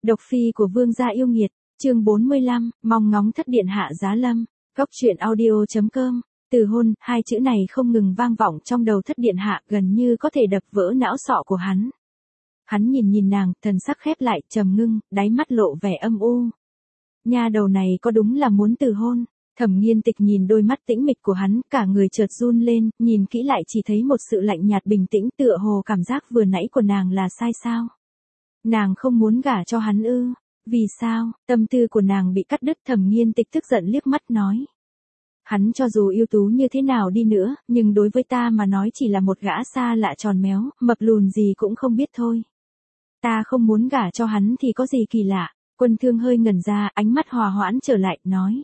Độc phi của vương gia yêu nghiệt, chương 45, mong ngóng thất điện hạ giá lâm. Góc truyện audio.com. Từ hôn, hai chữ này không ngừng vang vọng trong đầu thất điện hạ, gần như có thể đập vỡ não sọ của hắn. Hắn nhìn nàng, thần sắc khép lại, trầm ngưng, đáy mắt lộ vẻ âm u. Nha đầu này có đúng là muốn từ hôn? Thẩm Nghiên Tịch nhìn đôi mắt tĩnh mịch của hắn, cả người chợt run lên, nhìn kỹ lại chỉ thấy một sự lạnh nhạt bình tĩnh, tựa hồ cảm giác vừa nãy của nàng là sai sao? Nàng không muốn gả cho hắn ư? Vì sao? Tâm tư của nàng bị cắt đứt. Thẩm Nghiên Tịch tức giận liếc mắt nói. Hắn cho dù ưu tú như thế nào đi nữa, nhưng đối với ta mà nói chỉ là một gã xa lạ tròn méo, mập lùn gì cũng không biết thôi. Ta không muốn gả cho hắn thì có gì kỳ lạ? Quân Thương hơi ngẩn ra, ánh mắt hòa hoãn trở lại, nói.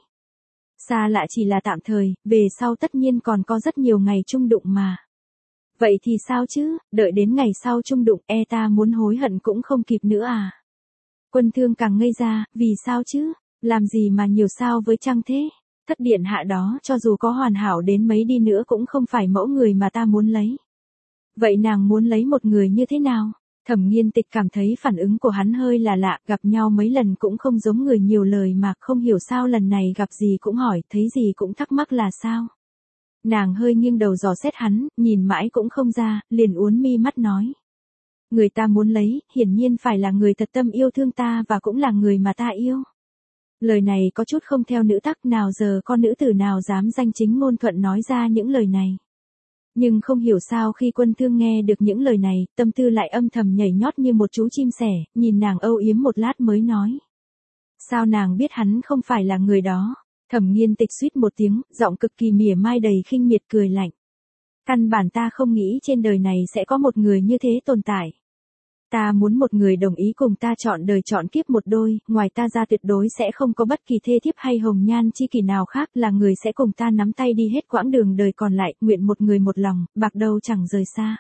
Xa lạ chỉ là tạm thời, về sau tất nhiên còn có rất nhiều ngày chung đụng mà. Vậy thì sao chứ, đợi đến ngày sau chung đụng, ta muốn hối hận cũng không kịp nữa à. Quân Thương càng ngây ra, vì sao chứ, làm gì mà nhiều sao với Trăng thế? Thất điện hạ đó cho dù có hoàn hảo đến mấy đi nữa cũng không phải mẫu người mà ta muốn lấy. Vậy nàng muốn lấy một người như thế nào? Thẩm Nghiên Tịch cảm thấy phản ứng của hắn hơi là lạ, gặp nhau mấy lần cũng không giống người nhiều lời mà không hiểu sao lần này gặp gì cũng hỏi, thấy gì cũng thắc mắc là sao. Nàng hơi nghiêng đầu dò xét hắn, nhìn mãi cũng không ra, liền uốn mi mắt nói. Người ta muốn lấy, hiển nhiên phải là người thật tâm yêu thương ta và cũng là người mà ta yêu. Lời này có chút không theo nữ tắc, nào giờ con nữ tử nào dám danh chính ngôn thuận nói ra những lời này. Nhưng không hiểu sao khi Quân Thương nghe được những lời này, tâm tư lại âm thầm nhảy nhót như một chú chim sẻ, nhìn nàng âu yếm một lát mới nói. Sao nàng biết hắn không phải là người đó? Thẩm Nghiên Tịch suýt một tiếng, giọng cực kỳ mỉa mai đầy khinh miệt cười lạnh. Căn bản ta không nghĩ trên đời này sẽ có một người như thế tồn tại. Ta muốn một người đồng ý cùng ta chọn đời chọn kiếp một đôi, ngoài ta ra tuyệt đối sẽ không có bất kỳ thê thiếp hay hồng nhan chi kỷ nào khác, là người sẽ cùng ta nắm tay đi hết quãng đường đời còn lại, nguyện một người một lòng, bạc đầu chẳng rời xa.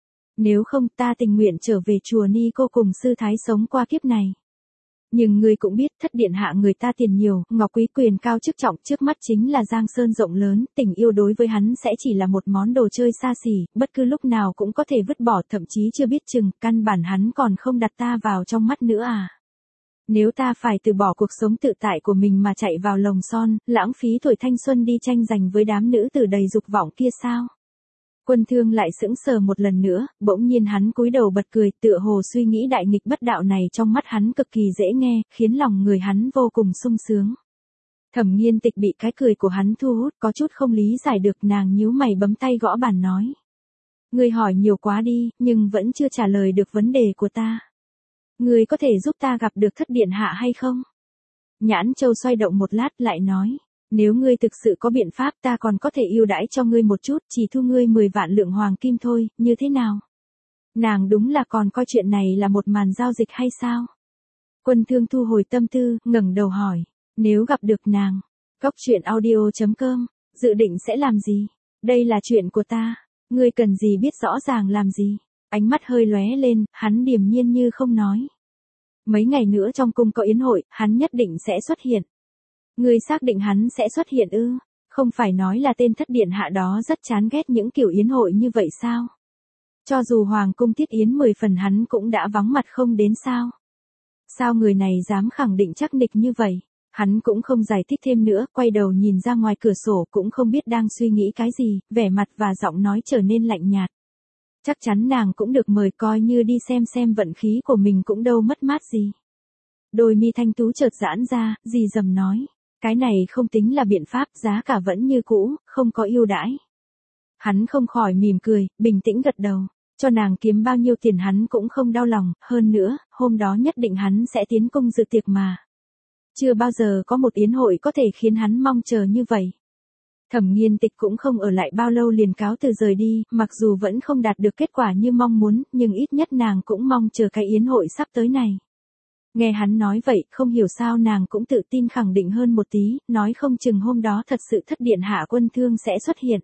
Nếu không ta tình nguyện trở về chùa Ni Cô cùng sư thái sống qua kiếp này. Nhưng ngươi cũng biết thất điện hạ người ta tiền nhiều, ngọc quý quyền cao chức trọng, trước mắt chính là giang sơn rộng lớn, tình yêu đối với hắn sẽ chỉ là một món đồ chơi xa xỉ, bất cứ lúc nào cũng có thể vứt bỏ, thậm chí chưa biết chừng, căn bản hắn còn không đặt ta vào trong mắt nữa à. Nếu ta phải từ bỏ cuộc sống tự tại của mình mà chạy vào lồng son, lãng phí tuổi thanh xuân đi tranh giành với đám nữ tử đầy dục vọng kia sao? Quân Thương lại sững sờ một lần nữa, bỗng nhiên hắn cúi đầu bật cười, tựa hồ suy nghĩ đại nghịch bất đạo này trong mắt hắn cực kỳ dễ nghe, khiến lòng người hắn vô cùng sung sướng. Thẩm Nghiên Tịch bị cái cười của hắn thu hút, có chút không lý giải được, nàng nhíu mày bấm tay gõ bàn nói. Ngươi hỏi nhiều quá đi, nhưng vẫn chưa trả lời được vấn đề của ta. Ngươi có thể giúp ta gặp được thất điện hạ hay không? Nhãn Châu xoay động một lát lại nói. Nếu ngươi thực sự có biện pháp ta còn có thể ưu đãi cho ngươi một chút, chỉ thu ngươi 10 vạn lượng hoàng kim thôi, như thế nào? Nàng đúng là còn coi chuyện này là một màn giao dịch hay sao? Quân Thương thu hồi tâm tư, ngẩng đầu hỏi, nếu gặp được nàng, góc truyện audio.com, dự định sẽ làm gì? Đây là chuyện của ta, ngươi cần gì biết rõ ràng làm gì? Ánh mắt hơi lóe lên, hắn điềm nhiên như không nói. Mấy ngày nữa trong cung có yến hội, hắn nhất định sẽ xuất hiện. Ngươi xác định hắn sẽ xuất hiện ư? Không phải nói là tên thất điện hạ đó rất chán ghét những kiểu yến hội như vậy sao? Cho dù hoàng cung tiết yến 10 phần hắn cũng đã vắng mặt không đến sao? Sao người này dám khẳng định chắc nịch như vậy? Hắn cũng không giải thích thêm nữa, quay đầu nhìn ra ngoài cửa sổ cũng không biết đang suy nghĩ cái gì, vẻ mặt và giọng nói trở nên lạnh nhạt. Chắc chắn nàng cũng được mời, coi như đi xem vận khí của mình cũng đâu mất mát gì. Đôi mi thanh tú chợt giãn ra, dì dầm nói. Cái này không tính là biện pháp, giá cả vẫn như cũ, không có ưu đãi. Hắn không khỏi mỉm cười, bình tĩnh gật đầu. Cho nàng kiếm bao nhiêu tiền hắn cũng không đau lòng, hơn nữa, hôm đó nhất định hắn sẽ tiến cung dự tiệc mà. Chưa bao giờ có một yến hội có thể khiến hắn mong chờ như vậy. Thẩm Nghiên Tịch cũng không ở lại bao lâu liền cáo từ rời đi, mặc dù vẫn không đạt được kết quả như mong muốn, nhưng ít nhất nàng cũng mong chờ cái yến hội sắp tới này. Nghe hắn nói vậy, không hiểu sao nàng cũng tự tin khẳng định hơn một tí, nói không chừng hôm đó thật sự thất điện hạ Quân Thương sẽ xuất hiện.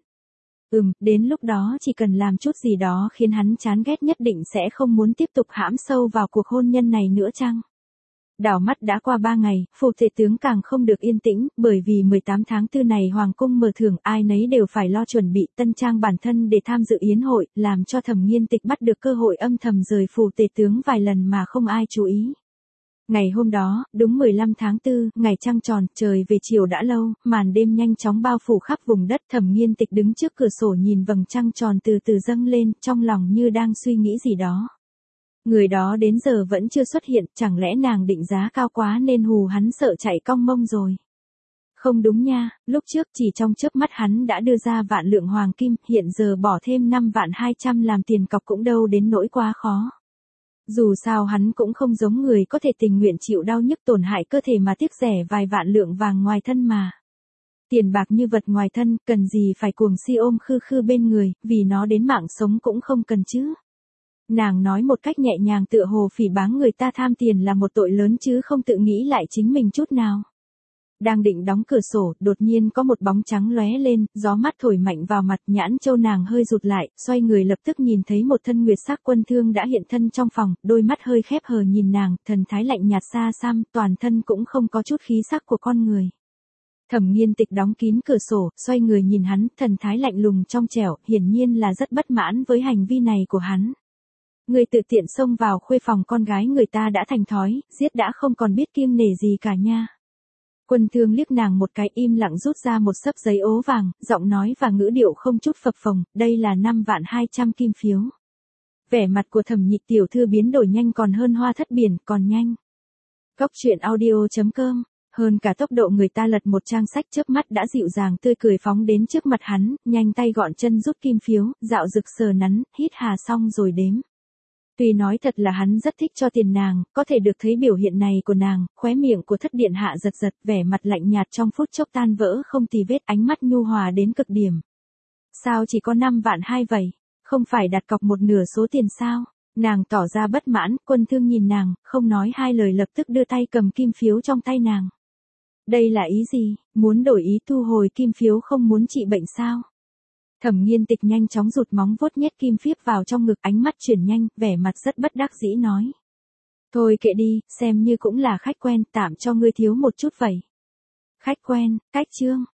Đến lúc đó chỉ cần làm chút gì đó khiến hắn chán ghét nhất định sẽ không muốn tiếp tục hãm sâu vào cuộc hôn nhân này nữa chăng? Đảo mắt đã qua 3 ngày, phủ tể tướng càng không được yên tĩnh, bởi vì 18 tháng 4 này hoàng cung mở thưởng, ai nấy đều phải lo chuẩn bị tân trang bản thân để tham dự yến hội, làm cho Thẩm Nghiên Tịch bắt được cơ hội âm thầm rời phủ tể tướng vài lần mà không ai chú ý. Ngày hôm đó, đúng 15 tháng 4, ngày trăng tròn, trời về chiều đã lâu, màn đêm nhanh chóng bao phủ khắp vùng đất. Thẩm Nghiên Tịch đứng trước cửa sổ nhìn vầng trăng tròn từ từ dâng lên, trong lòng như đang suy nghĩ gì đó. Người đó đến giờ vẫn chưa xuất hiện, chẳng lẽ nàng định giá cao quá nên hù hắn sợ chạy cong mông rồi. Không đúng nha, lúc trước chỉ trong chớp mắt hắn đã đưa ra vạn lượng hoàng kim, hiện giờ bỏ thêm 5.200.000 làm tiền cọc cũng đâu đến nỗi quá khó. Dù sao hắn cũng không giống người có thể tình nguyện chịu đau nhức tổn hại cơ thể mà tiếc rẻ vài vạn lượng vàng ngoài thân mà. Tiền bạc như vật ngoài thân, cần gì phải cuồng si ôm khư khư bên người, vì nó đến mạng sống cũng không cần chứ. Nàng nói một cách nhẹ nhàng tựa hồ phỉ báng người ta tham tiền là một tội lớn chứ không tự nghĩ lại chính mình chút nào. Đang định đóng cửa sổ, đột nhiên có một bóng trắng lóe lên, gió mát thổi mạnh vào mặt, nhãn châu nàng hơi rụt lại, xoay người lập tức nhìn thấy một thân nguyệt sắc quân thương đã hiện thân trong phòng, đôi mắt hơi khép hờ nhìn nàng, thần thái lạnh nhạt xa xăm, toàn thân cũng không có chút khí sắc của con người. Thẩm Nghiên Tịch đóng kín cửa sổ, xoay người nhìn hắn, thần thái lạnh lùng trong trẻo, hiển nhiên là rất bất mãn với hành vi này của hắn. Người tự tiện xông vào khuê phòng con gái người ta đã thành thói, giết đã không còn biết kiêng nể gì cả nha. Quân Thương liếc nàng một cái, im lặng rút ra một xấp giấy ố vàng, giọng nói và ngữ điệu không chút phập phồng, đây là 5.200.000 kim phiếu. Vẻ mặt của Thẩm Nhị tiểu thư biến đổi nhanh còn hơn hoa thất biển, còn nhanh. Góc truyện audio.com, hơn cả tốc độ người ta lật một trang sách chớp mắt đã dịu dàng tươi cười phóng đến trước mặt hắn, nhanh tay gọn chân rút kim phiếu, dạo rực sờ nắn, hít hà xong rồi đếm. Tuy nói thật là hắn rất thích cho tiền nàng, có thể được thấy biểu hiện này của nàng, khóe miệng của thất điện hạ giật giật, vẻ mặt lạnh nhạt trong phút chốc tan vỡ không tì vết, ánh mắt nhu hòa đến cực điểm. Sao chỉ có 5.200.000 vậy? Không phải đặt cọc một nửa số tiền sao? Nàng tỏ ra bất mãn, Quân Thương nhìn nàng, không nói hai lời lập tức đưa tay cầm kim phiếu trong tay nàng. Đây là ý gì? Muốn đổi ý thu hồi kim phiếu không muốn trị bệnh sao? Thẩm Nghiên Tịch nhanh chóng rụt móng vuốt nhét kim phiếp vào trong ngực, ánh mắt chuyển nhanh, vẻ mặt rất bất đắc dĩ nói. Thôi kệ đi, xem như cũng là khách quen, tạm cho ngươi thiếu một chút vậy. Khách quen, cách chương.